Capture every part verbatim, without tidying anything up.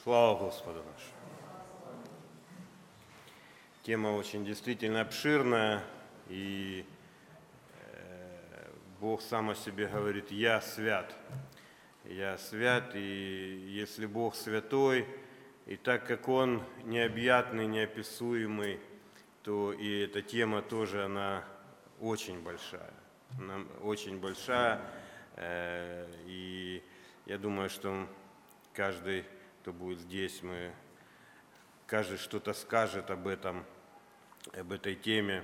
Слава Господу нашему. Тема очень действительно обширная, и Бог сам о себе говорит: «Я свят». Я свят, и если Бог святой, и так как Он необъятный, неописуемый, то и эта тема тоже, она очень большая. Она очень большая, и я думаю, что каждый, кто будет здесь, мы, каждый что-то скажет об этом, об этой теме.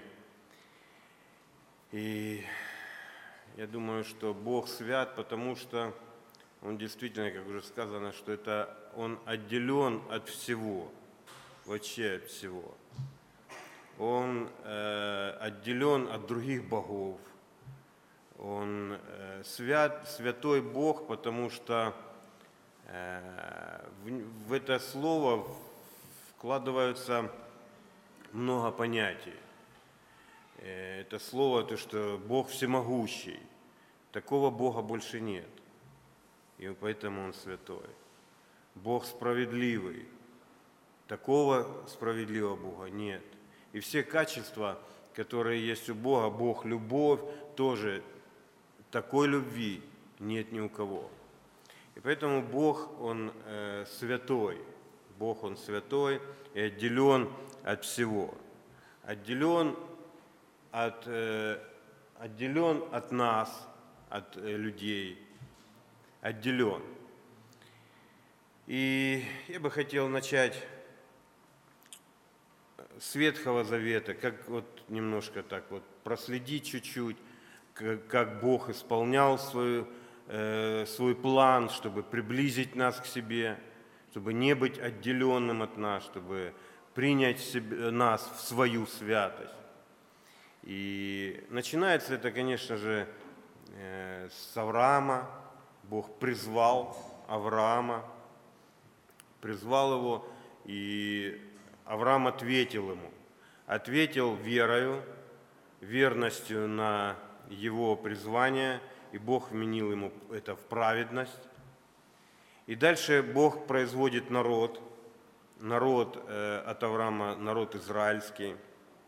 И я думаю, что Бог свят, потому что Он действительно, как уже сказано, что это Он отделен от всего, вообще от всего. Он э, отделен от других богов. Он э, свят, святой Бог, потому что э, в, в это слово вкладываются много понятий. Это слово, то, что Бог всемогущий. Такого Бога больше нет. И поэтому Он святой. Бог справедливый. Такого справедливого Бога нет. И все качества, которые есть у Бога, Бог любовь, тоже такой любви нет ни у кого. И поэтому Бог, Он э, святой. Бог, Он святой и отделен от всего. Отделен от, э, отделен от нас, от э, людей. Отделен. И я бы хотел начать с Ветхого Завета, как вот немножко так вот проследить чуть-чуть, как, как Бог исполнял свою, э, свой план, чтобы приблизить нас к себе, чтобы не быть отделенным от нас, чтобы принять себе, нас в свою святость. И начинается это, конечно же, э, с Авраама. Бог призвал Авраама, призвал его, и Авраам ответил ему. Ответил верою, верностью на его призвание, и Бог вменил ему это в праведность. И дальше Бог производит народ, народ э, от Авраама, народ израильский,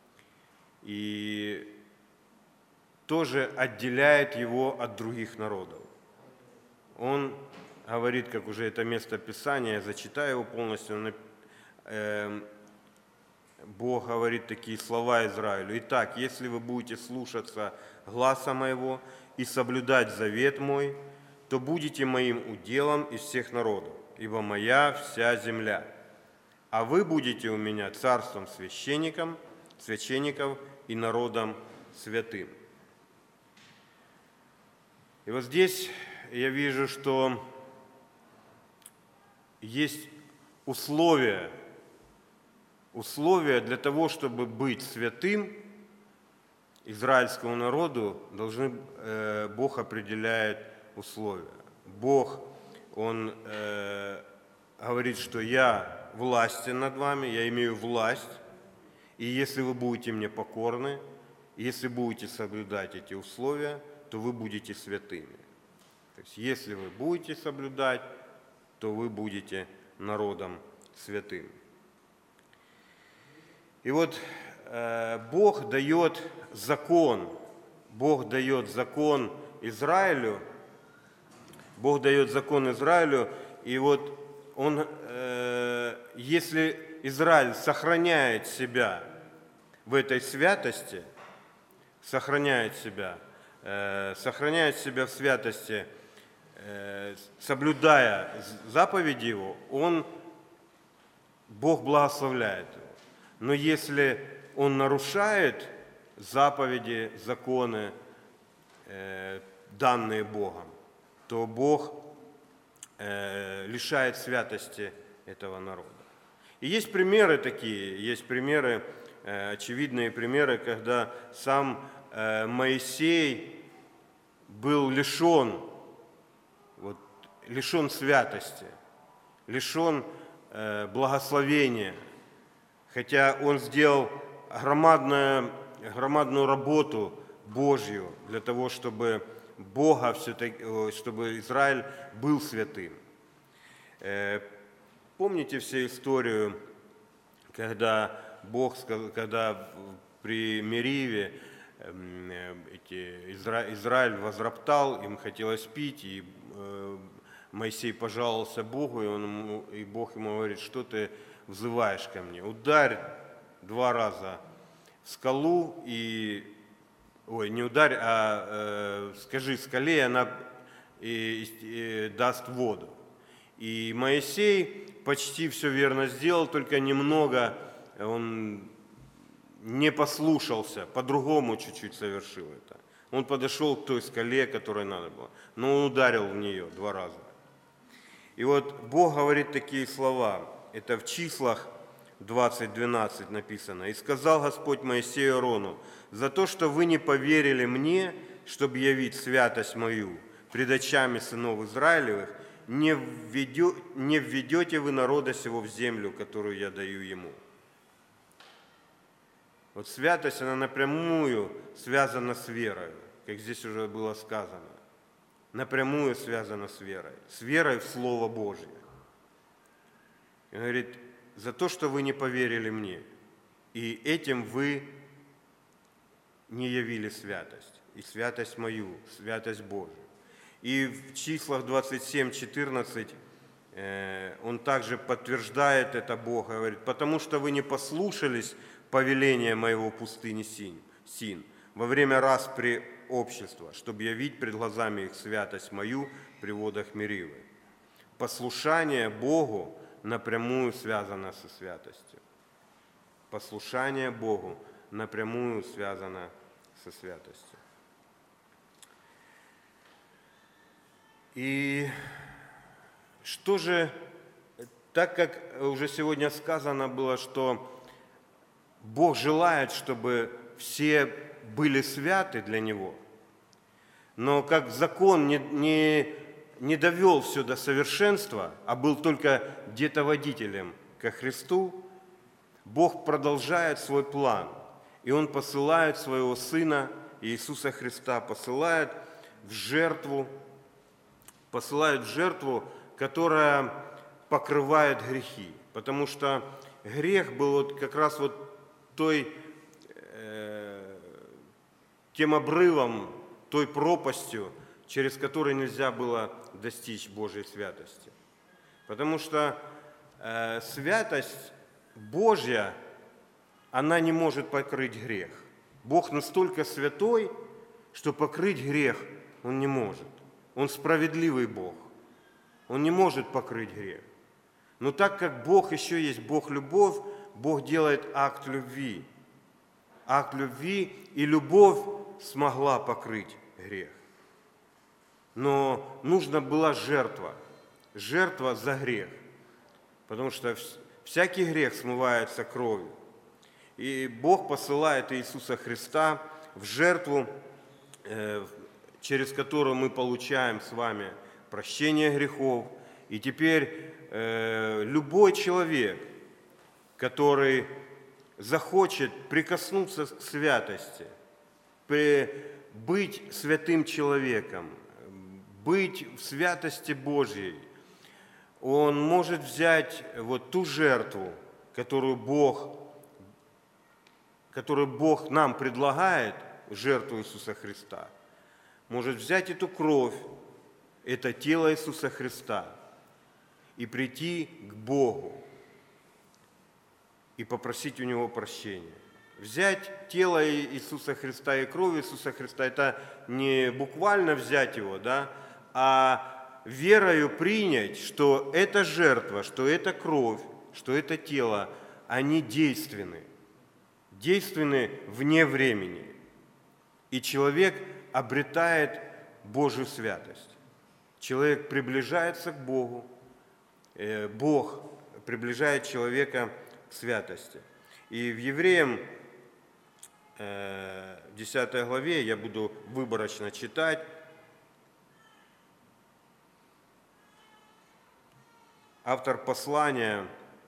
и тоже отделяет его от других народов. Он говорит, как уже это место Писания, я зачитаю его полностью, э, Бог говорит такие слова Израилю: «Итак, если вы будете слушаться гласа моего и соблюдать завет мой, то будете моим уделом из всех народов, ибо моя вся земля. А вы будете у меня царством священником, священников и народом святым». И вот здесь я вижу, что есть условия, условия для того, чтобы быть святым израильскому народу, должны, э, Бог определяет условия. Бог, Он э, говорит, что я властен над вами, я имею власть, и если вы будете мне покорны, если будете соблюдать эти условия, то вы будете святыми. То есть, если вы будете соблюдать, то вы будете народом святым. И вот э, Бог дает закон, Бог дает закон Израилю, Бог дает закон Израилю, и вот он, э, если Израиль сохраняет себя в этой святости, сохраняет себя, э, сохраняет себя в святости, соблюдая заповеди Его, он, Бог благословляет его. Но если он нарушает заповеди, законы, данные Богом, то Бог лишает святости этого народа. И есть примеры такие, есть примеры, очевидные примеры, когда сам Моисей был лишен Вот, лишен святости, лишен э, благословения, хотя он сделал громадную, громадную работу Божью для того, чтобы Бога все-таки, чтобы Израиль был святым. Э, помните все историю, когда Бог, когда при Мериве эти, Изра, Израиль возроптал, им хотелось пить, и э, Моисей пожаловался Богу, и, он ему, и Бог ему говорит: что ты взываешь ко мне? Ударь два раза в скалу, и, ой, не ударь, а э, скажи скале, и она и, и, и даст воду. И Моисей почти все верно сделал, только немного он не послушался, по-другому чуть-чуть совершил это. Он подошел к той скале, которой надо было, но он ударил в нее два раза. И вот Бог говорит такие слова, это в Числах двадцать двенадцать написано. «И сказал Господь Моисею Аарону: за то, что вы не поверили мне, чтобы явить святость мою пред очами сынов Израилевых, не введете вы народа сего в землю, которую я даю ему». Вот святость, она напрямую связана с верой, как здесь уже было сказано. Напрямую связана с верой, с верой в Слово Божье. И он говорит: за то, что вы не поверили мне, и этим вы не явили святость, и святость мою, святость Божию. И в Числах двадцать семь четырнадцать э, он также подтверждает это, Бог говорит: потому что вы не послушались повеления моего пустыни Син, Син во время распри общества, чтобы явить пред глазами их святость мою при водах Меривы. Послушание Богу напрямую связано со святостью. Послушание Богу напрямую связано со святостью. И что же, так как уже сегодня сказано было, что Бог желает, чтобы все были святы для Него, но как закон не, не, не довел все до совершенства, а был только где-то водителем ко Христу, Бог продолжает свой план, и Он посылает Своего Сына Иисуса Христа, посылает в жертву, посылает в жертву, которая покрывает грехи, потому что грех был вот как раз вот той, э, тем обрывом, той пропастью, через которую нельзя было достичь Божьей святости. Потому что э, святость Божья, она не может покрыть грех. Бог настолько святой, что покрыть грех Он не может. Он справедливый Бог. Он не может покрыть грех. Но так как Бог еще есть Бог-любовь, Бог делает акт любви. Акт любви, и любовь смогла покрыть грех. Но нужна была жертва. Жертва за грех. Потому что всякий грех смывается кровью. И Бог посылает Иисуса Христа в жертву, через которую мы получаем с вами прощение грехов. И теперь любой человек, который захочет прикоснуться к святости, быть святым человеком, быть в святости Божьей, он может взять вот ту жертву, которую Бог, которую Бог нам предлагает, жертву Иисуса Христа, может взять эту кровь, это тело Иисуса Христа, и прийти к Богу, и попросить у Него прощения. Взять тело Иисуса Христа и кровь Иисуса Христа, это не буквально взять его, да, а верою принять, что эта жертва, что эта кровь, что это тело, они действенны, действенны вне времени. И человек обретает Божью святость. Человек приближается к Богу, Бог приближает человека к святости. И в Евреям десятой главе, я буду выборочно читать, автор послания,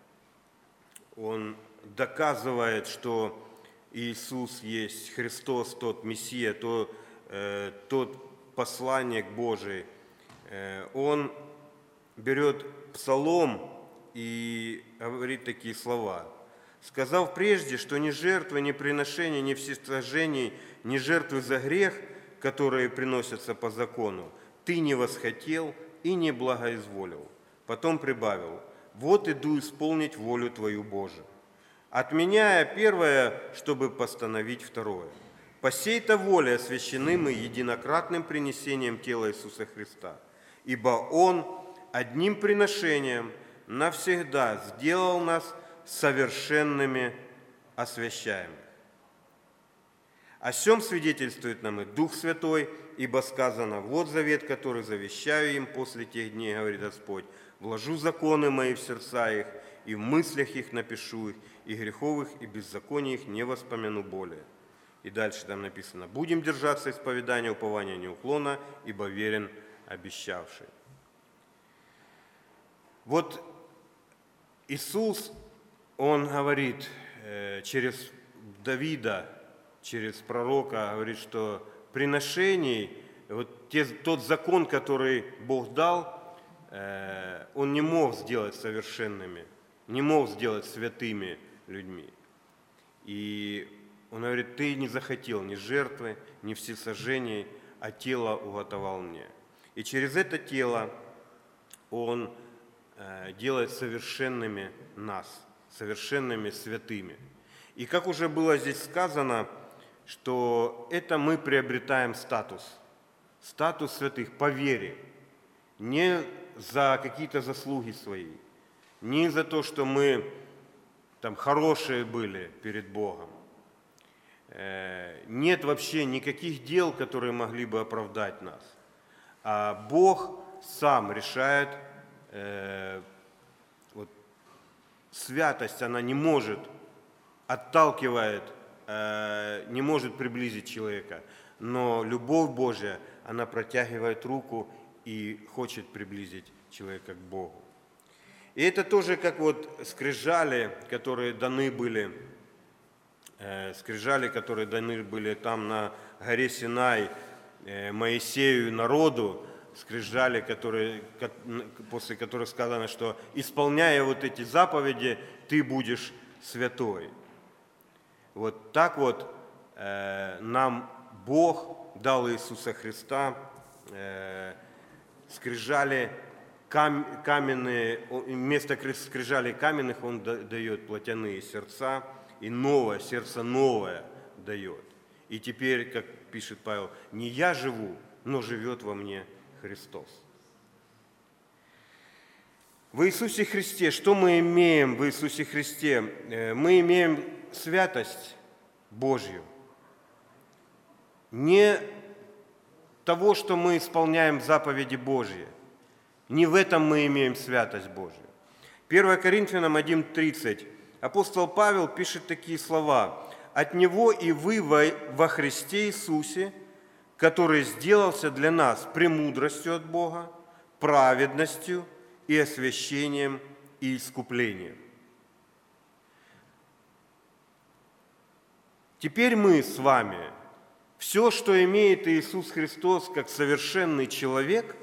он доказывает, что Иисус есть Христос, тот Мессия, тот, э, тот посланник Божий. Э, он берет Псалом и говорит такие слова. «Сказав прежде, что ни жертвы, ни приношения, ни всесожжений, ни жертвы за грех, которые приносятся по закону, ты не восхотел и не благоизволил». Потом прибавил: «Вот иду исполнить волю Твою, Боже, отменяя первое, чтобы постановить второе. По сей-то воле освящены мы единократным принесением тела Иисуса Христа, ибо Он одним приношением навсегда сделал нас совершенными освящаемых. О сем свидетельствует нам и Дух Святой, ибо сказано: вот завет, который завещаю им после тех дней, говорит Господь, вложу законы мои в сердца их, и в мыслях их напишу их, и греховых, и беззаконий их не воспомяну более». И дальше там написано: «Будем держаться исповедания, упования неуклонно, ибо верен обещавший». Вот Иисус, Он говорит через Давида, через пророка, говорит, что приношений, вот те, тот закон, который Бог дал, Он не мог сделать совершенными, не мог сделать святыми людьми. И Он говорит: ты не захотел ни жертвы, ни всесожжений, а тело уготовал мне. И через это тело Он делает совершенными нас, совершенными святыми. И как уже было здесь сказано, что это мы приобретаем статус, статус святых по вере, не за какие-то заслуги свои, не за то, что мы там хорошие были перед Богом. Нет вообще никаких дел, которые могли бы оправдать нас. А Бог сам решает. Вот, святость, она не может, отталкивает, не может приблизить человека. Но любовь Божья, она протягивает руку и хочет приблизить человека к Богу. И это тоже как вот скрижали, которые даны были, скрижали, которые даны были там на горе Синай Моисею, народу, скрижали, которые, после которых сказано, что исполняя вот эти заповеди, ты будешь святой. Вот так вот э, нам Бог дал Иисуса Христа, э, скрижали кам, каменные, вместо скрижалей каменных Он дает плотяные сердца, и новое, сердце новое дает. И теперь, как пишет Павел, не я живу, но живет во мне Христос. В Иисусе Христе, что мы имеем в Иисусе Христе? Мы имеем святость Божью. Не того, что мы исполняем заповеди Божьи. Не в этом мы имеем святость Божью. первое Коринфянам один тридцать. Апостол Павел пишет такие слова: «От Него и вы во Христе Иисусе, который сделался для нас премудростью от Бога, праведностью и освящением и искуплением». Теперь мы с вами, все, что имеет Иисус Христос как совершенный человек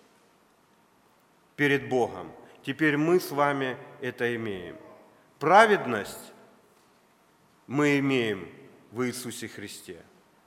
перед Богом, теперь мы с вами это имеем. Праведность мы имеем в Иисусе Христе.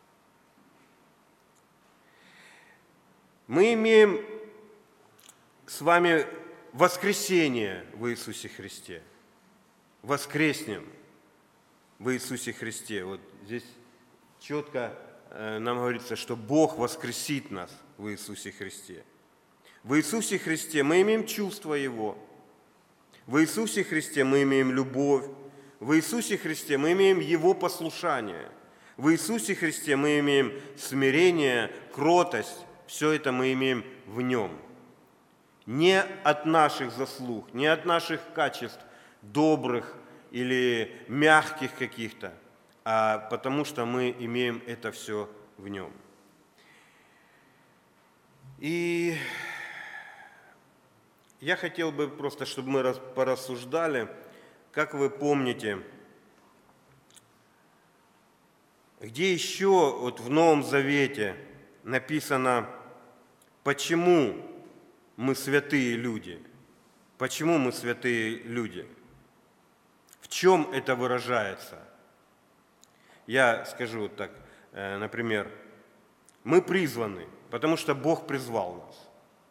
Мы имеем с вами воскресение в Иисусе Христе. Воскреснем в Иисусе Христе. Вот здесь четко нам говорится, что Бог воскресит нас в Иисусе Христе. В Иисусе Христе мы имеем чувство Его. В Иисусе Христе мы имеем любовь. В Иисусе Христе мы имеем Его послушание. В Иисусе Христе мы имеем смирение, кротость. Все это мы имеем в Нем. Не от наших заслуг, не от наших качеств добрых или мягких каких-то, а потому что мы имеем это все в Нем. И я хотел бы просто, чтобы мы порассуждали, как вы помните, где еще вот в Новом Завете написано, почему мы святые люди. Почему мы святые люди? В чем это выражается? Я скажу вот так, например, мы призваны, потому что Бог призвал нас.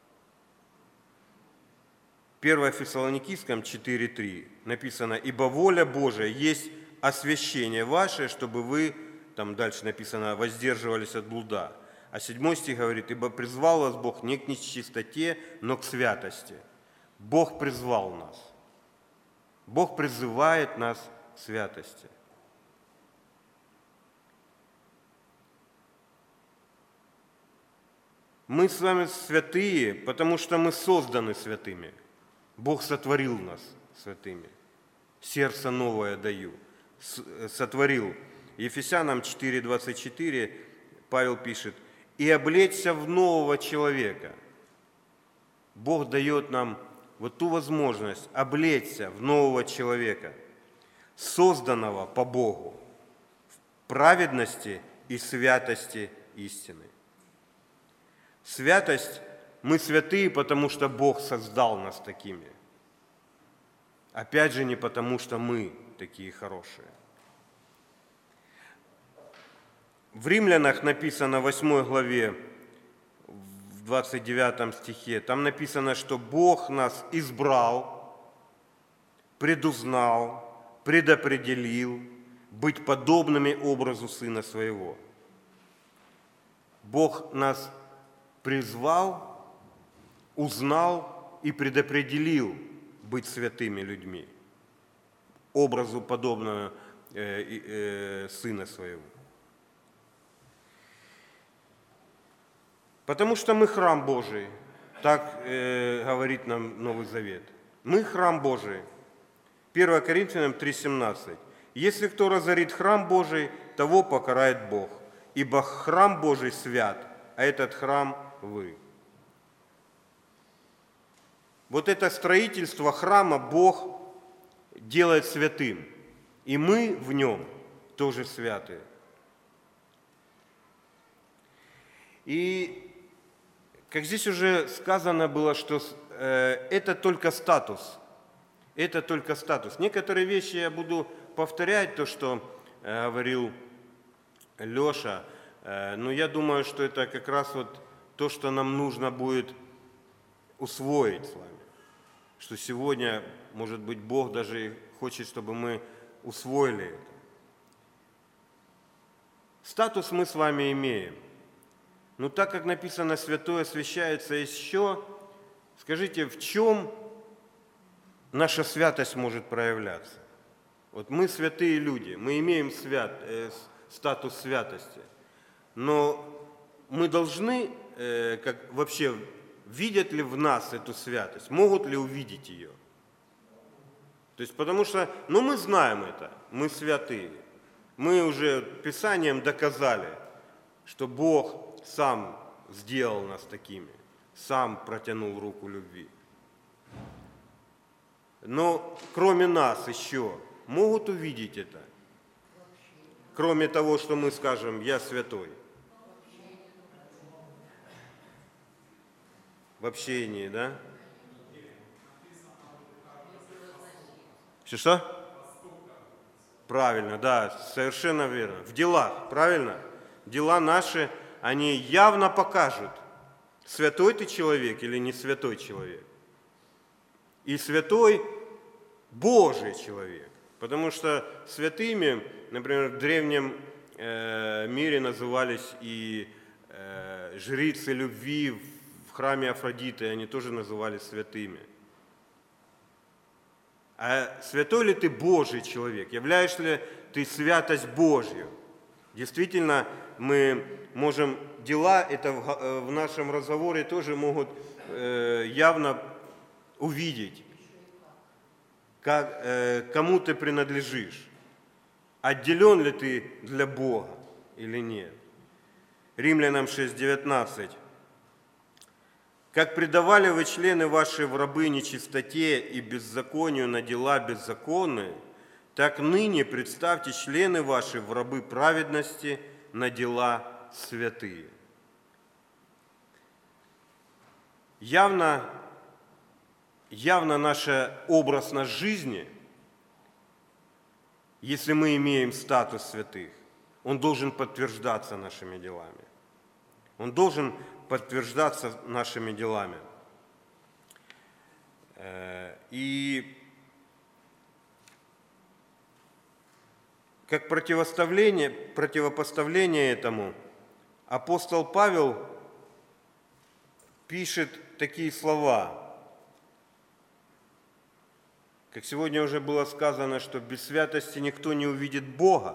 первое Фессалоникийским четыре три написано: «Ибо воля Божия есть освящение ваше, чтобы вы», там дальше написано, «воздерживались от блуда». А седьмой стих говорит: «Ибо призвал вас Бог не к нечистоте, но к святости». Бог призвал нас. Бог призывает нас к святости. Мы с вами святые, потому что мы созданы святыми. Бог сотворил нас святыми. Сердце новое даю. Сотворил. Ефесянам четыре двадцать четыре Павел пишет: «И облечься в нового человека». Бог дает нам вот ту возможность облечься в нового человека, созданного по Богу, в праведности и святости истины. Святость, мы святые, потому что Бог создал нас такими. Опять же, не потому что мы такие хорошие. В Римлянах написано в восьмой главе, в двадцать девятом стихе, там написано, что Бог нас избрал, предузнал, предопределил быть подобными образу Сына Своего. Бог нас призвал, узнал и предопределил быть святыми людьми, образу подобного э, э, Сына Своего. Потому что мы храм Божий, так э, говорит нам Новый Завет. Мы храм Божий. первое Коринфянам три семнадцать. «Если кто разорит храм Божий, того покарает Бог, ибо храм Божий свят, а этот храм вы». Вот это строительство храма Бог делает святым, и мы в нем тоже святые. И как здесь уже сказано было, что э, это только статус. Это только статус. Некоторые вещи я буду повторять, то, что э, говорил Леша, э, но я думаю, что это как раз вот то, что нам нужно будет усвоить с вами. Что сегодня, может быть, Бог даже хочет, чтобы мы усвоили это. Статус мы с вами имеем. Но так как написано, святое освящается еще, скажите, в чем наша святость может проявляться? Вот мы святые люди, мы имеем свят, э, статус святости, но мы должны, э, как вообще, видят ли в нас эту святость, могут ли увидеть ее? То есть, потому что, ну мы знаем это, мы святые, мы уже Писанием доказали, что Бог сам сделал нас такими, сам протянул руку любви. Но кроме нас еще могут увидеть это, кроме того, что мы скажем: «Я святой». В общении, да? Что-что? Правильно, да, совершенно верно. В делах, правильно? Дела наши, они явно покажут, святой ты человек или не святой человек. И святой Божий человек. Потому что святыми, например, в древнем э, мире назывались и э, жрицы любви в храме Афродиты, они тоже назывались святыми. А святой ли ты Божий человек? Являешь ли ты святость Божью? Действительно, мы можем, дела это в, в нашем разговоре тоже могут э, явно увидеть, как, э, кому ты принадлежишь, отделен ли ты для Бога или нет. Римлянам шесть девятнадцать. «Как предавали вы члены ваши в рабы нечистоте и беззаконию на дела беззаконные, так ныне представьте члены ваши в рабы праведности на дела святые». Явно явно наш образ нашей жизни, если мы имеем статус святых, он должен подтверждаться нашими делами. Он должен подтверждаться нашими делами. И как противопоставление, противопоставление этому, апостол Павел пишет такие слова. Как сегодня уже было сказано, что без святости никто не увидит Бога.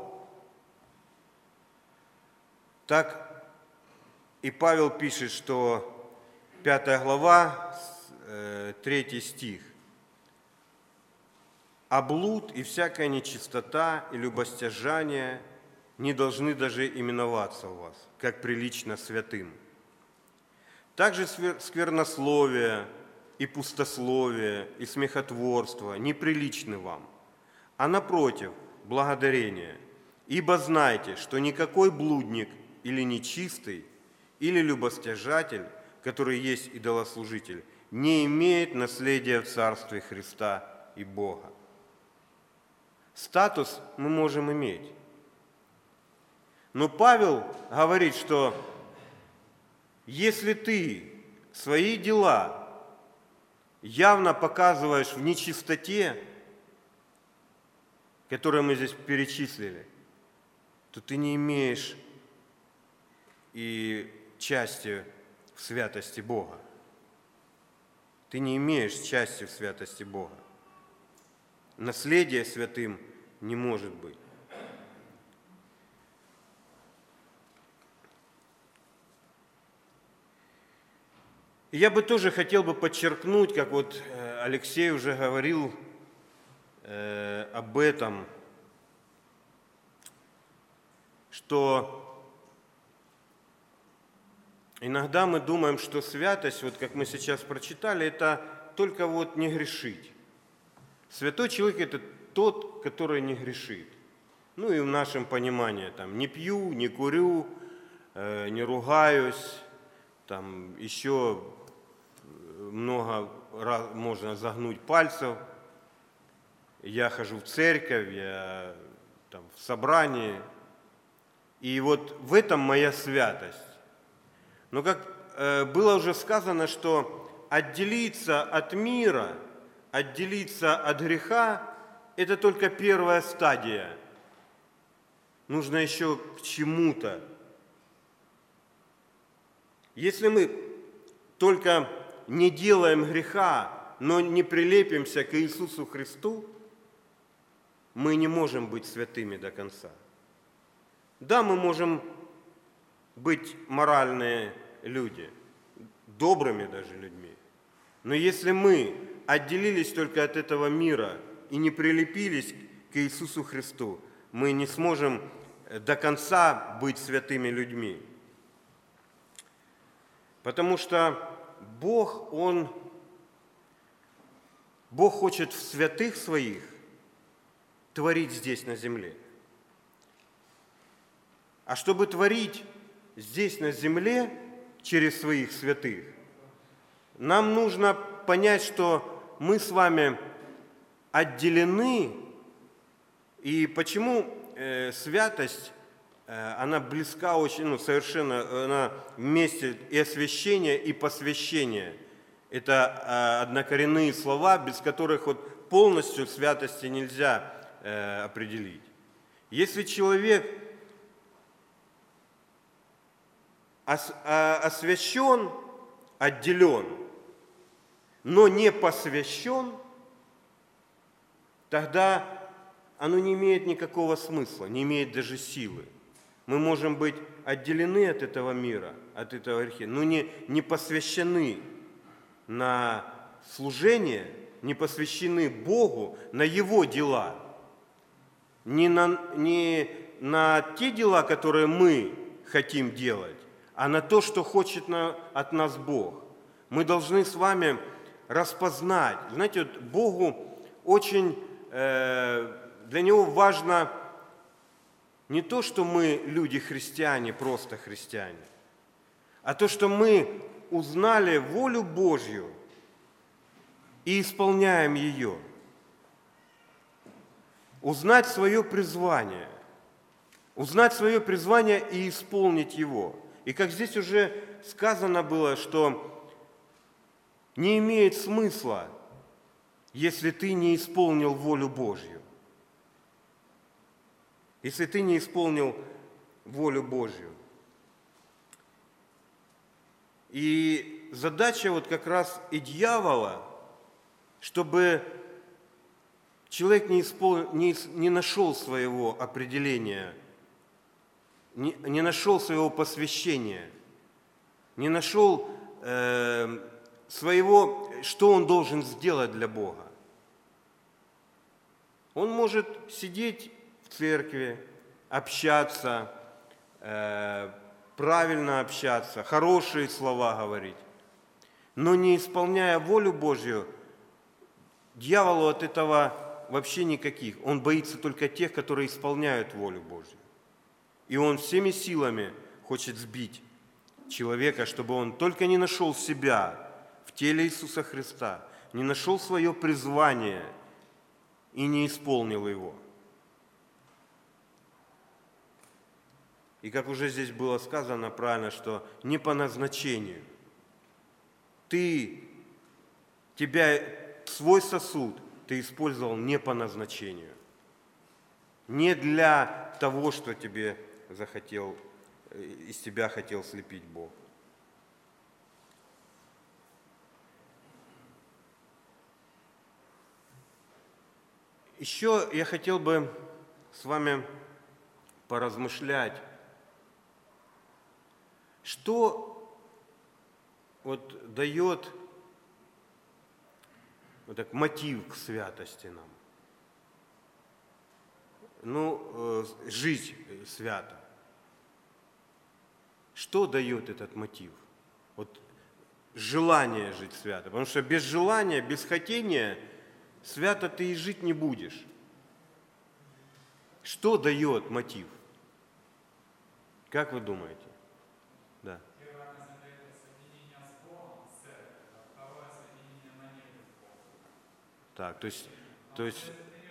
Так и Павел пишет, что пятая глава, третий стих. «А блуд и всякая нечистота и любостяжание не должны даже именоваться у вас, как прилично святым. Также сквернословие и пустословие и смехотворство неприличны вам, а напротив, благодарение. Ибо знайте, что никакой блудник или нечистый, или любостяжатель, который есть идолослужитель, не имеет наследия в Царстве Христа и Бога». Статус мы можем иметь. Но Павел говорит, что если ты свои дела явно показываешь в нечистоте, которые мы здесь перечислили, то ты не имеешь и части в святости Бога. Ты не имеешь части в святости Бога. Наследие святым не может быть. И я бы тоже хотел бы подчеркнуть, как вот Алексей уже говорил э, об этом, что иногда мы думаем, что святость, вот как мы сейчас прочитали, это только вот не грешить. Святой человек – это тот, который не грешит. Ну и в нашем понимании, там, не пью, не курю, э, не ругаюсь, там еще много раз можно загнуть пальцев. Я хожу в церковь, я там, в собрании. И вот в этом моя святость. Но как э, было уже сказано, что отделиться от мира, отделиться от греха – это только первая стадия. Нужно еще к чему-то. Если мы только не делаем греха, но не прилепимся к Иисусу Христу, мы не можем быть святыми до конца. Да, мы можем быть моральные люди, добрыми даже людьми. Но если мы отделились только от этого мира и не прилепились к Иисусу Христу, мы не сможем до конца быть святыми людьми. Потому что Бог, Он, Бог хочет в святых своих творить здесь на земле. А чтобы творить здесь на земле через своих святых, нам нужно понять, что мы с вами отделены. И почему э, святость, э, она близка очень, ну, совершенно, она вместе и освящение, и посвящение. Это э, однокоренные слова, без которых вот полностью святости нельзя э, определить. Если человек ос, э, освящен, отделен, но не посвящен, тогда оно не имеет никакого смысла, не имеет даже силы. Мы можем быть отделены от этого мира, от этого греха, но не, не посвящены на служение, не посвящены Богу на Его дела, не на, не на те дела, которые мы хотим делать, а на то, что хочет на, от нас Бог. Мы должны с вами распознать. Знаете, вот Богу очень, э, для Него важно не то, что мы люди-христиане, просто христиане, а то, что мы узнали волю Божью и исполняем ее. Узнать свое призвание. Узнать свое призвание и исполнить его. И как здесь уже сказано было, что не имеет смысла, если ты не исполнил волю Божью. Если ты не исполнил волю Божью. И задача вот как раз и дьявола, чтобы человек не, испол... не, не нашел своего определения, не, не нашел своего посвящения, не нашел э, своего, что он должен сделать для Бога. Он может сидеть в церкви, общаться, э, правильно общаться, хорошие слова говорить, но не исполняя волю Божью, дьяволу от этого вообще никаких. Он боится только тех, которые исполняют волю Божью. И он всеми силами хочет сбить человека, чтобы он только не нашел себя в теле Иисуса Христа, не нашел свое призвание и не исполнил его. И как уже здесь было сказано правильно, что не по назначению. Ты, тебя, свой сосуд ты использовал не по назначению. Не для того, что тебе захотел, из тебя хотел слепить Бог. Еще я хотел бы с вами поразмышлять, что вот дает вот так, мотив к святости нам. Ну, жить свято. Что дает этот мотив? Вот желание жить свято. Потому что без желания, без хотения свято ты и жить не будешь. Что дает мотив? Как вы думаете? Да. Так, то есть, то есть,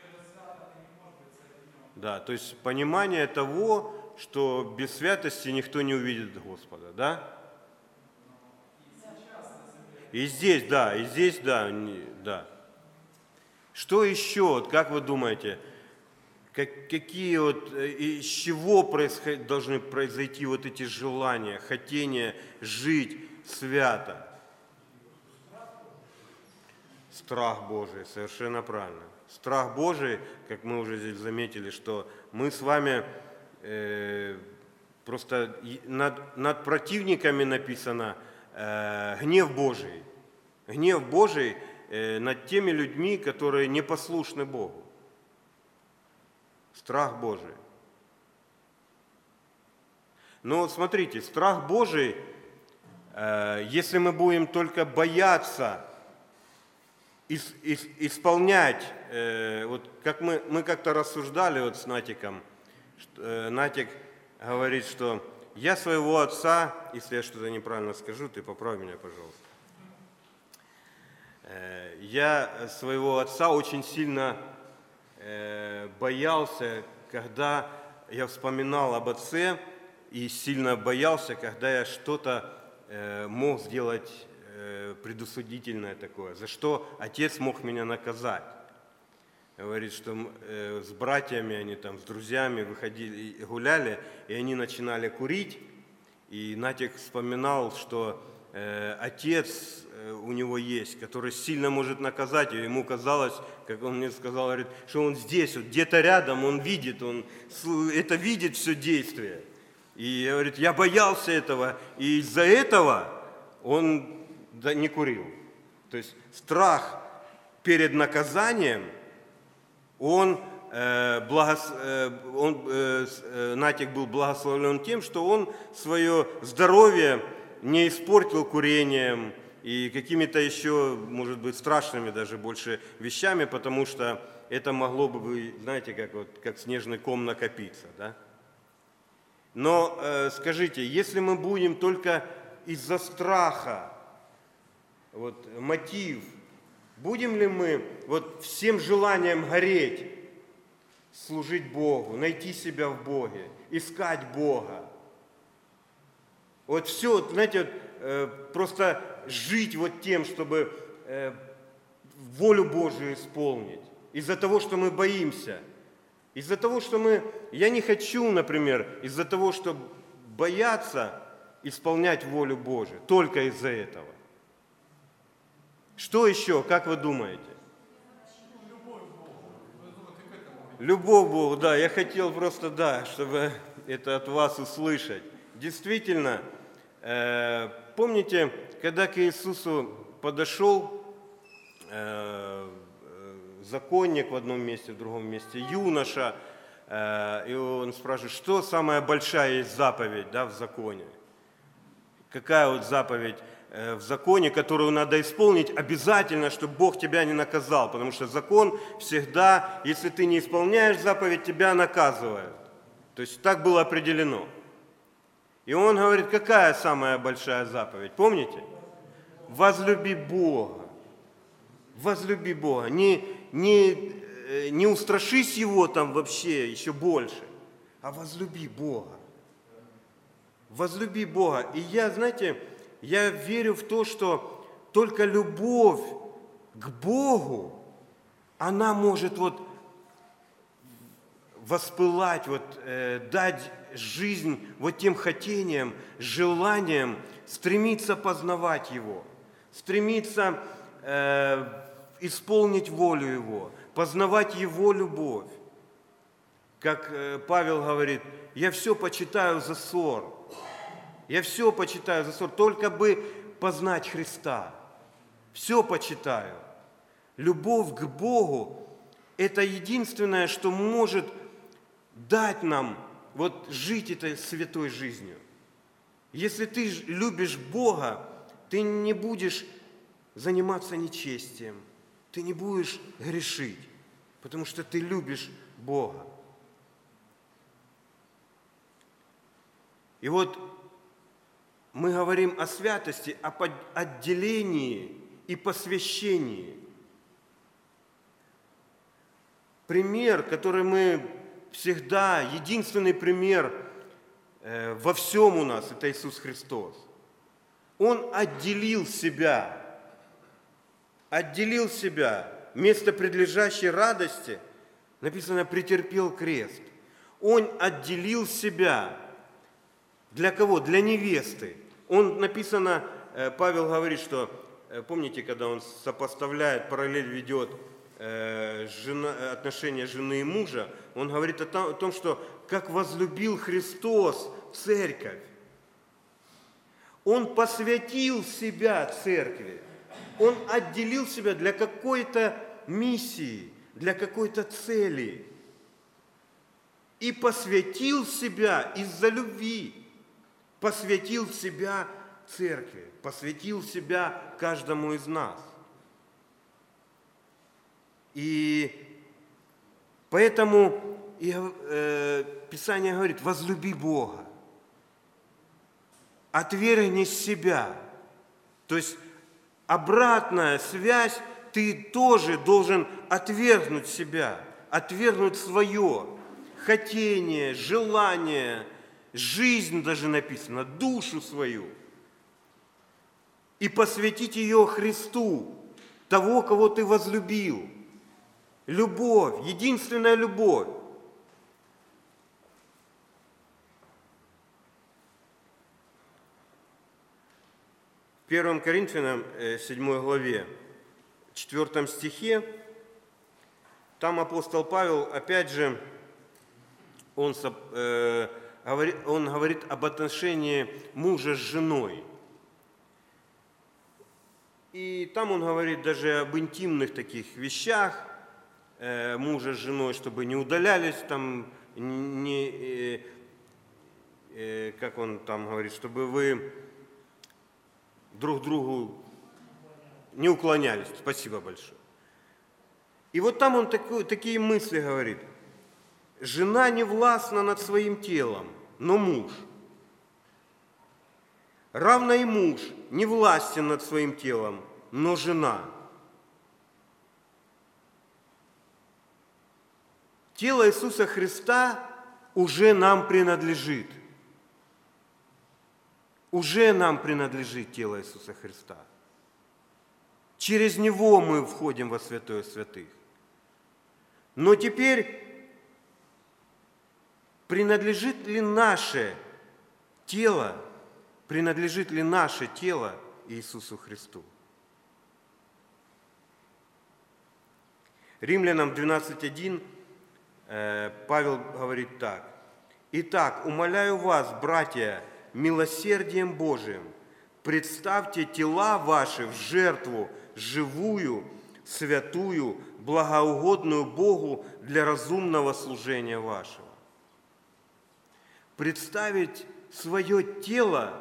да, то есть понимание того, что без святости никто не увидит Господа, да? И здесь, да, и здесь, да, да. Что еще, вот как вы думаете, как, какие вот, из чего происход, должны произойти вот эти желания, хотения жить свято? Страх Божий, совершенно правильно. Страх Божий, как мы уже здесь заметили, что мы с вами э, просто над, над противниками написано э, гнев Божий. Гнев Божий э, над теми людьми, которые непослушны Богу. Страх Божий. Но смотрите, страх Божий, э, если мы будем только бояться исполнять, э, вот как мы, мы как-то рассуждали вот с Натиком, что, э, Натик говорит, что я своего отца, если я что-то неправильно скажу, ты поправь меня, пожалуйста. Э, я своего отца очень сильно э, боялся, когда я вспоминал об отце, и сильно боялся, когда я что-то э, мог сделать предусудительное такое, за что отец мог меня наказать. Говорит, что э, с братьями, они там с друзьями выходили, гуляли, и они начинали курить, и Натик вспоминал, что э, отец э, у него есть, который сильно может наказать, и ему казалось, как он мне сказал, говорит, что он здесь, вот, где-то рядом, он видит, он это видит все действие. И говорит, я боялся этого, и из-за этого он да, не курил. То есть страх перед наказанием, он, э, благос, э, он э, Натик был благословлен тем, что он свое здоровье не испортил курением и какими-то еще, может быть, страшными даже больше вещами, потому что это могло бы, знаете, как, вот, как снежный ком накопиться. Да? Но э, скажите, если мы будем только из-за страха, вот мотив Будем ли мы вот всем желанием гореть, служить Богу, найти себя в Боге, искать Бога? Вот все, знаете, вот, просто жить вот тем, чтобы волю Божию исполнить. Из-за того, что мы боимся. Из-за того, что мы... Я не хочу, например, из-за того, что бояться исполнять волю Божию. Только из-за этого. Что еще, как вы думаете? Любовь к Богу, да. Я хотел просто, да, чтобы это от вас услышать. Действительно, э, помните, когда к Иисусу подошел э, законник в одном месте, в другом месте, юноша, э, и он спрашивает, что самая большая есть заповедь, да, в законе? Какая вот заповедь в законе, которую надо исполнить обязательно, чтобы Бог тебя не наказал, потому что закон всегда, если ты не исполняешь заповедь, тебя наказывают. То есть так было определено. И он говорит, какая самая большая заповедь? Помните? Возлюби Бога. Возлюби Бога. Не, не, не устрашись Его там вообще еще больше, а возлюби Бога. Возлюби Бога. И я, знаете, я верю в то, что только любовь к Богу, она может вот воспылать, вот, э, дать жизнь вот тем хотением, желанием стремиться познавать Его, стремиться э, исполнить волю Его, познавать Его любовь. Как э, Павел говорит, я все почитаю за ссор. Я все почитаю за ссор, только бы познать Христа. Все почитаю. Любовь к Богу – это единственное, что может дать нам вот жить этой святой жизнью. Если ты любишь Бога, ты не будешь заниматься нечестием, ты не будешь грешить, потому что ты любишь Бога. И вот мы говорим о святости, о отделении и посвящении. Пример, который мы всегда, единственный пример во всем у нас, это Иисус Христос. Он отделил себя, отделил себя, вместо предлежащей радости, написано, претерпел крест. Он отделил себя. Для кого? Для невесты. Он, написано, Павел говорит, что, помните, когда он сопоставляет, параллель ведет жена, отношения жены и мужа, он говорит о том, о том, что как возлюбил Христос церковь. Он посвятил себя церкви. Он отделил себя для какой-то миссии, для какой-то цели. И посвятил себя из-за любви. Посвятил себя церкви, посвятил себя каждому из нас. И поэтому и, э, Писание говорит, возлюби Бога, отвергни себя. То есть обратная связь, ты тоже должен отвергнуть себя, отвергнуть свое хотение, желание, жизнь даже написано, душу свою, и посвятить ее Христу, того, кого ты возлюбил. Любовь, единственная любовь. В первом Коринфянам, седьмой главе, четвёртом стихе, там апостол Павел, опять же, он, э, говорит, он говорит об отношении мужа с женой. И там он говорит даже об интимных таких вещах э, мужа с женой, чтобы не удалялись там, не, э, э, как он там говорит, чтобы вы друг другу не уклонялись. Спасибо большое. И вот там он такой, такие мысли говорит. Жена не властна над своим телом, но муж. Равно и муж не властен над своим телом, но жена. Тело Иисуса Христа уже нам принадлежит. Уже нам принадлежит тело Иисуса Христа. Через Него мы входим во святое святых. Но теперь принадлежит ли наше тело, принадлежит ли наше тело Иисусу Христу? Римлянам двенадцать один Павел говорит так. «Итак, умоляю вас, братья, милосердием Божиим, представьте тела ваши в жертву живую, святую, благоугодную Богу для разумного служения вашего». Представить свое тело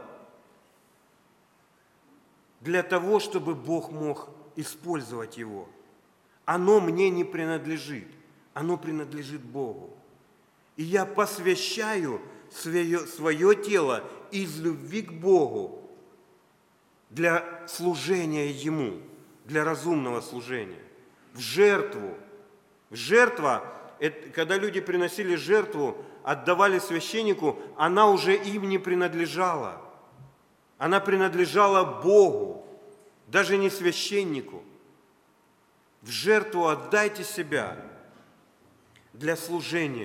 для того, чтобы Бог мог использовать его. Оно мне не принадлежит, оно принадлежит Богу. И я посвящаю свое, свое тело из любви к Богу для служения Ему, для разумного служения, в жертву. Жертва, это, когда люди приносили жертву, отдавали священнику, она уже им не принадлежала. Она принадлежала Богу, даже не священнику. В жертву отдайте себя для служения.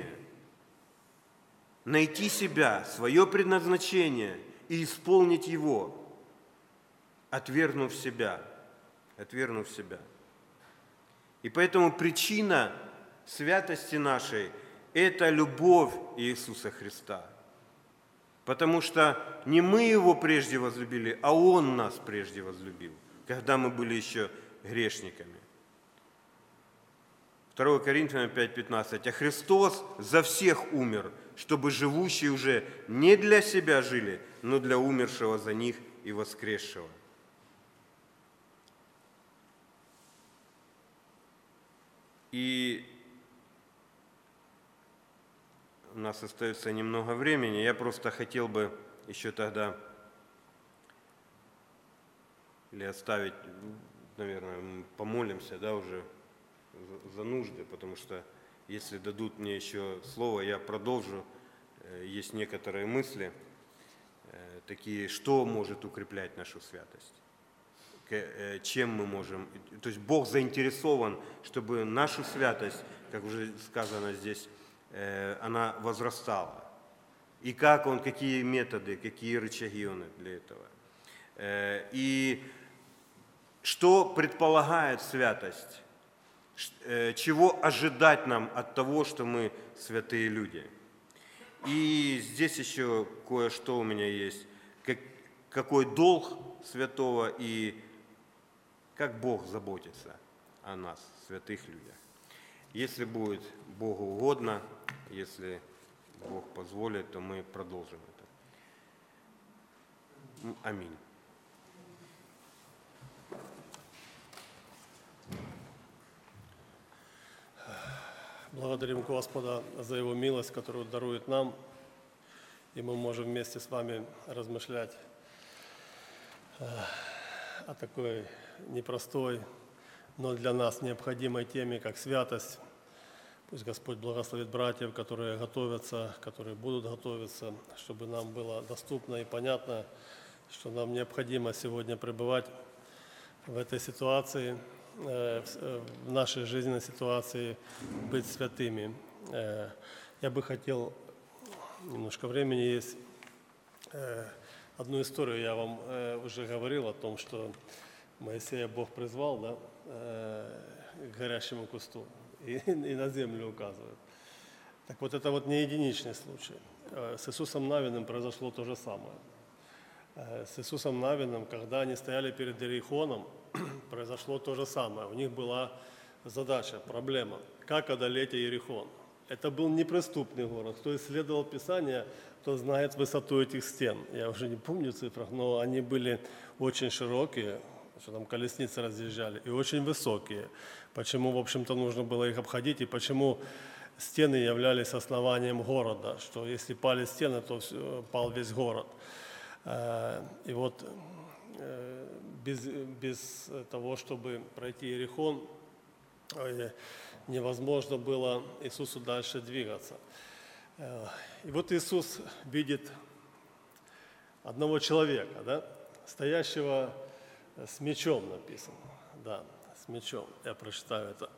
Найти себя, свое предназначение и исполнить его, отвергнув себя, отвергнув себя. И поэтому причина святости нашей – это любовь Иисуса Христа. Потому что не мы Его прежде возлюбили, а Он нас прежде возлюбил, когда мы были еще грешниками. второе Коринфянам пять пятнадцать. «А Христос за всех умер, чтобы живущие уже не для себя жили, но для умершего за них и воскресшего». И у нас остается немного времени. Я просто хотел бы еще тогда или оставить, наверное, мы помолимся, да, уже за нужды, потому что если дадут мне еще слово, я продолжу. Есть некоторые мысли такие, что может укреплять нашу святость, чем мы можем. То есть Бог заинтересован, чтобы нашу святость, как уже сказано здесь, она возрастала. И как Он, какие методы, какие рычаги Он для этого. И что предполагает святость? Чего ожидать нам от того, что мы святые люди. И здесь еще кое-что у меня есть. Как, какой долг святого и как Бог заботится о нас, святых людях. Если будет Богу угодно, если Бог позволит, то мы продолжим это. Аминь. Благодарим Господа за Его милость, которую дарует нам, и мы можем вместе с вами размышлять о такой непростой, но для нас необходимой теме, как святость. Пусть Господь благословит братьев, которые готовятся, которые будут готовиться, чтобы нам было доступно и понятно, что нам необходимо сегодня пребывать в этой ситуации, в нашей жизненной ситуации, быть святыми. Я бы хотел, немножко времени есть, одну историю я вам уже говорил о том, что Моисея Бог призвал, да, к горящему кусту и, и на землю указывает. Так вот, это вот не единичный случай. С Иисусом Навиным произошло то же самое. С Иисусом Навиным, когда они стояли перед Иерихоном, произошло то же самое. У них была задача, проблема, как одолеть Иерихон. Это был неприступный город. Кто исследовал Писание, кто знает высоту этих стен. Я уже не помню цифр, но они были очень широкие, что там колесницы разъезжали, и очень высокие. Почему, в общем-то, нужно было их обходить, и почему стены являлись основанием города, что если пали стены, то пал весь город. И вот без, без того, чтобы пройти Иерихон, невозможно было Иисусу дальше двигаться. И вот Иисус видит одного человека, да, стоящего с мечом, написано. Да, с мечом. Я прочитаю это.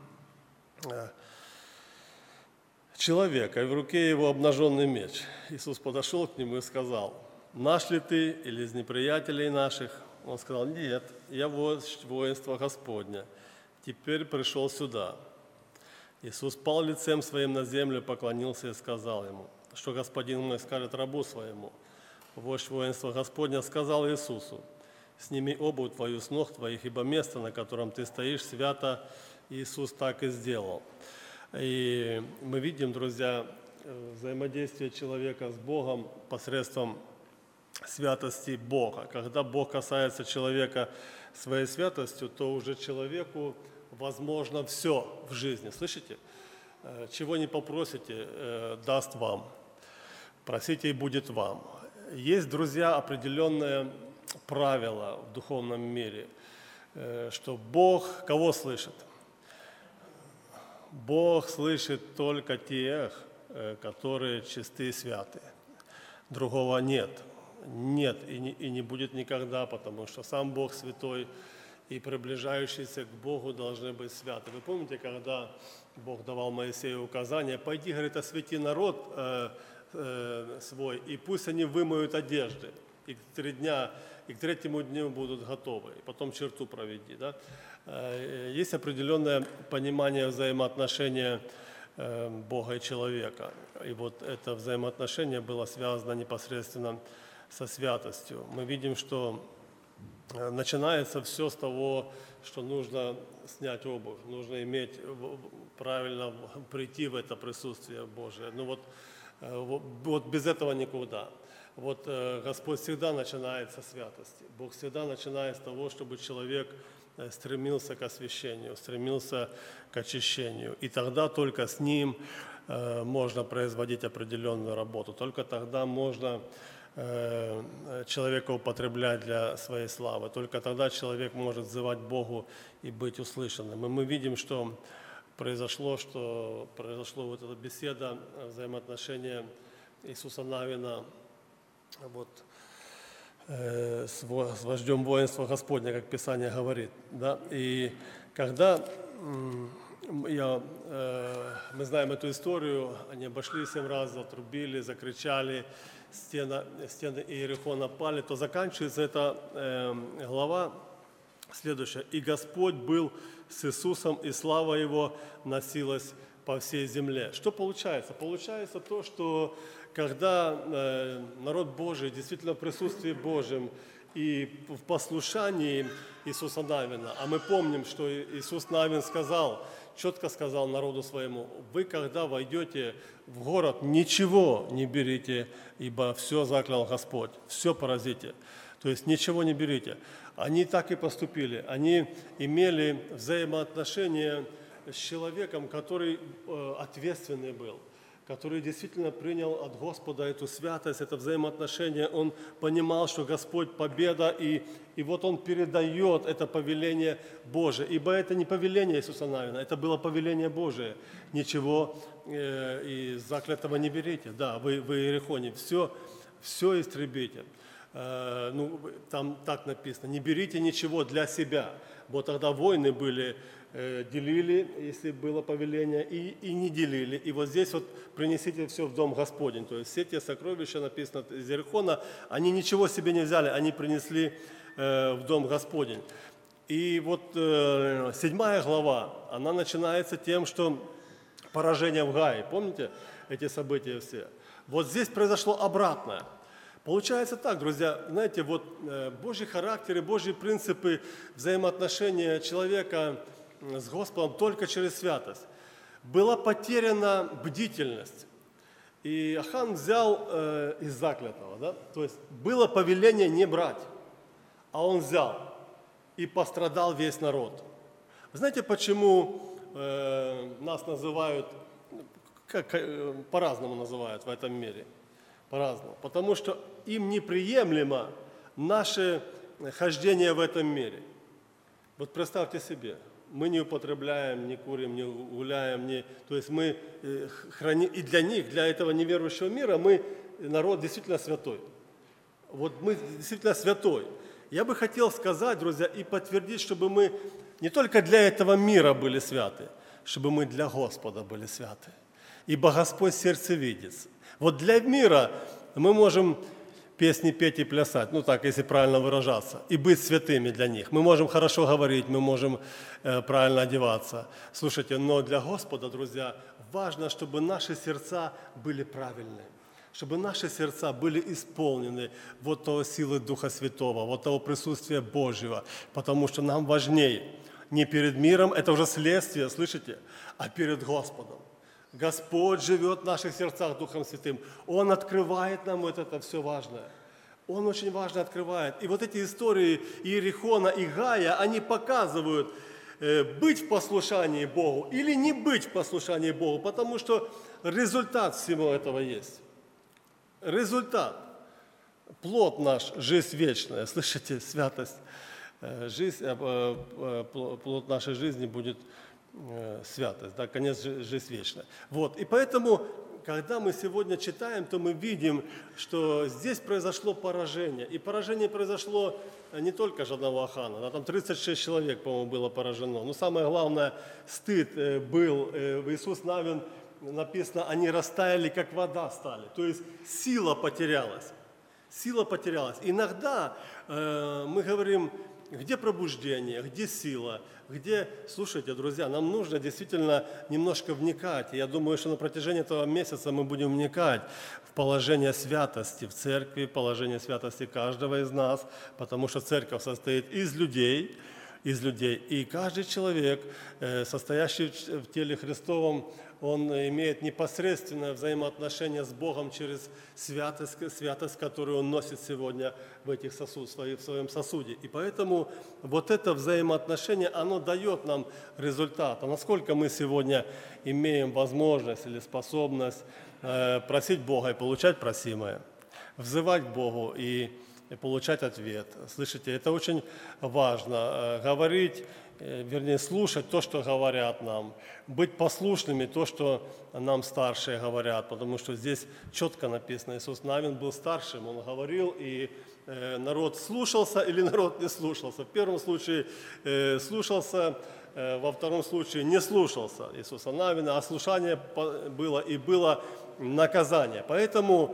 Человека, и в руке его обнаженный меч. Иисус подошел к нему и сказал: «Наш ли ты или из неприятелей наших?» Он сказал: «Нет, я вождь воинства Господня, теперь пришел сюда». Иисус пал лицем своим на землю, поклонился и сказал ему: «Что господин мой скажет рабу своему?» Вождь воинства Господня сказал Иисусу: «Сними обувь твою с ног твоих, ибо место, на котором ты стоишь, свято». Иисус так и сделал. И мы видим, друзья, взаимодействие человека с Богом посредством святости Бога. Когда Бог касается человека своей святостью, то уже человеку возможно все в жизни. Слышите? Чего не попросите, даст вам. Просите, и будет вам. Есть, друзья, определенное правило в духовном мире, что Бог кого слышит? Бог слышит только тех, которые чисты и святы. Другого нет. Нет и не, и не будет никогда, потому что сам Бог святой, и приближающиеся к Богу должны быть святы. Вы помните, когда Бог давал Моисею указание: «Пойди, говорит, освети народ э, э, свой, и пусть они вымоют одежды, и к три дня, и к третьему дню будут готовы, и потом черту проведи». Да? Есть определенное понимание взаимоотношения Бога и человека. И вот это взаимоотношение было связано непосредственно со святостью. Мы видим, что начинается все с того, что нужно снять обувь, нужно иметь, правильно прийти в это присутствие Божие. Ну вот, вот без этого никуда. Вот Господь всегда начинает со святости. Бог всегда начинает с того, чтобы человек стремился к освящению, стремился к очищению. И тогда только с Ним э, можно производить определенную работу. Только тогда можно э, человека употреблять для своей славы. Только тогда человек может взывать Богу и быть услышанным. И мы видим, что произошло, что произошло вот эта беседа, взаимоотношения Иисуса Навина вот, с вождем воинства Господня, как Писание говорит. Да? И когда я, мы знаем эту историю, они обошли семь раз, затрубили, закричали, стены, стены Иерихона пали, то заканчивается эта глава следующая. «И Господь был с Иисусом, и слава Его носилась по всей земле». Что получается? Получается то, что когда э, народ Божий действительно в присутствии Божьем и в послушании Иисуса Навина, а мы помним, что Иисус Навин сказал, четко сказал народу своему: «Вы, когда войдете в город, ничего не берите, ибо все заклял Господь, все поразите». То есть ничего не берите. Они так и поступили. Они имели взаимоотношения с человеком, который э, ответственный был, который действительно принял от Господа эту святость, это взаимоотношение. Он понимал, что Господь победа, и, и вот он передает это повеление Божие. Ибо это не повеление Иисуса Навина, это было повеление Божие. Ничего э, из заклятого не берите. Да, вы в Иерихоне все, все истребите. Э, ну, там так написано: не берите ничего для себя. Вот тогда войны были, делили, если было повеление, и, и не делили. И вот здесь вот принесите все в дом Господень. То есть все те сокровища, написано из Иерихона, они ничего себе не взяли, они принесли э, в дом Господень. И вот э, седьмая глава, она начинается тем, что поражение в Гае. Помните эти события все? Вот здесь произошло обратное. Получается так, друзья, знаете, вот э, Божий характер и Божьи принципы взаимоотношения человека с Господом только через святость. Была потеряна бдительность. И Ахан взял э, из заклятого, да? То есть было повеление не брать, а он взял, и пострадал весь народ. Знаете, почему э, нас называют, как, э, по-разному называют в этом мире? По-разному. Потому что им неприемлемо наше хождение в этом мире. Вот представьте себе, Мы не употребляем, не курим, не гуляем, не... то есть мы э, храним, и для них, для этого неверующего мира, мы народ действительно святой. Вот мы действительно святой. Я бы хотел сказать, друзья, и подтвердить, чтобы мы не только для этого мира были святы, чтобы мы для Господа были святы. Ибо Господь сердцевидец. Вот для мира мы можем песни петь и плясать, ну так, если правильно выражаться, и быть святыми для них. Мы можем хорошо говорить, мы можем э, правильно одеваться. Слушайте, но для Господа, друзья, важно, чтобы наши сердца были правильны, чтобы наши сердца были исполнены вот того силы Духа Святого, вот того присутствия Божьего, потому что нам важнее не перед миром, это уже следствие, слышите, а перед Господом. Господь живет в наших сердцах Духом Святым. Он открывает нам вот это все важное. Он очень важно открывает. И вот эти истории Иерихона и Гая, они показывают, э, быть в послушании Богу или не быть в послушании Богу, потому что результат всего этого есть. Результат. Плод наш – жизнь вечная. Слышите, святость. Э, жизнь, э, э, плод нашей жизни будет святость, да, конец жизнь вечная. Вот. И поэтому, когда мы сегодня читаем, то мы видим, что здесь произошло поражение. И поражение произошло не только же одного Ахана, да, там тридцать шесть человек, по-моему, было поражено. Но самое главное, стыд был. Иисус Навин, написано, они растаяли, как вода стали. То есть сила потерялась. Сила потерялась. Иногда э, мы говорим, где пробуждение, где сила, где... Слушайте, друзья, нам нужно действительно немножко вникать. Я думаю, что на протяжении этого месяца мы будем вникать в положение святости в церкви, положение святости каждого из нас, потому что церковь состоит из людей, из людей. И каждый человек, состоящий в теле Христовом, он имеет непосредственное взаимоотношение с Богом через святость, святость, которую он носит сегодня в, этих сосуд, в своем сосуде. И поэтому вот это взаимоотношение, оно дает нам результат. А насколько мы сегодня имеем возможность или способность просить Бога и получать просимое, взывать к Богу и получать ответ. Слышите, это очень важно. Говорить, вернее, слушать то, что говорят нам, быть послушными то, что нам старшие говорят, потому что здесь четко написано, Иисус Навин был старшим, он говорил, и народ слушался или народ не слушался. В первом случае слушался, во втором случае не слушался Иисуса Навина, а слушание было и было наказание. Поэтому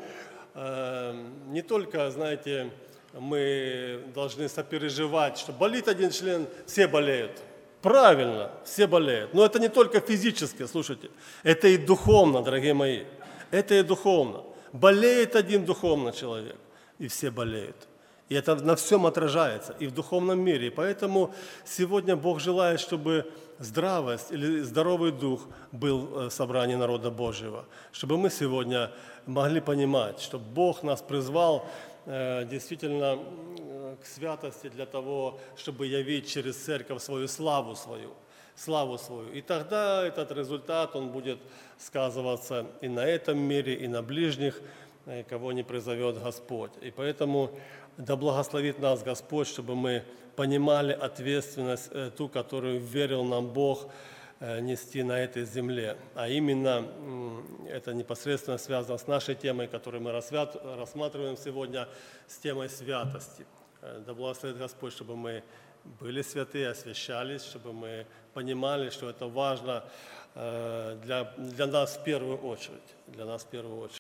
не только, знаете, мы должны сопереживать, что болит один член, все болеют. Правильно, все болеют. Но это не только физически, слушайте, это и духовно, дорогие мои. Это и духовно. Болеет один духовно человек, и все болеют. И это на всем отражается, и в духовном мире. И поэтому сегодня Бог желает, чтобы здравость или здоровый дух был в собрании народа Божьего. Чтобы мы сегодня могли понимать, что Бог нас призвал действительно к святости для того, чтобы явить через церковь свою славу свою, славу свою. И тогда этот результат, он будет сказываться и на этом мире, и на ближних, кого не призовет Господь. И поэтому да благословит нас Господь, чтобы мы понимали ответственность ту, которую верил нам Бог нести на этой земле. А именно это непосредственно связано с нашей темой, которую мы рассматриваем сегодня, с темой святости. Да благословит Господь, чтобы мы были святы, освящались, чтобы мы понимали, что это важно для, для нас в первую очередь. Для нас в первую очередь.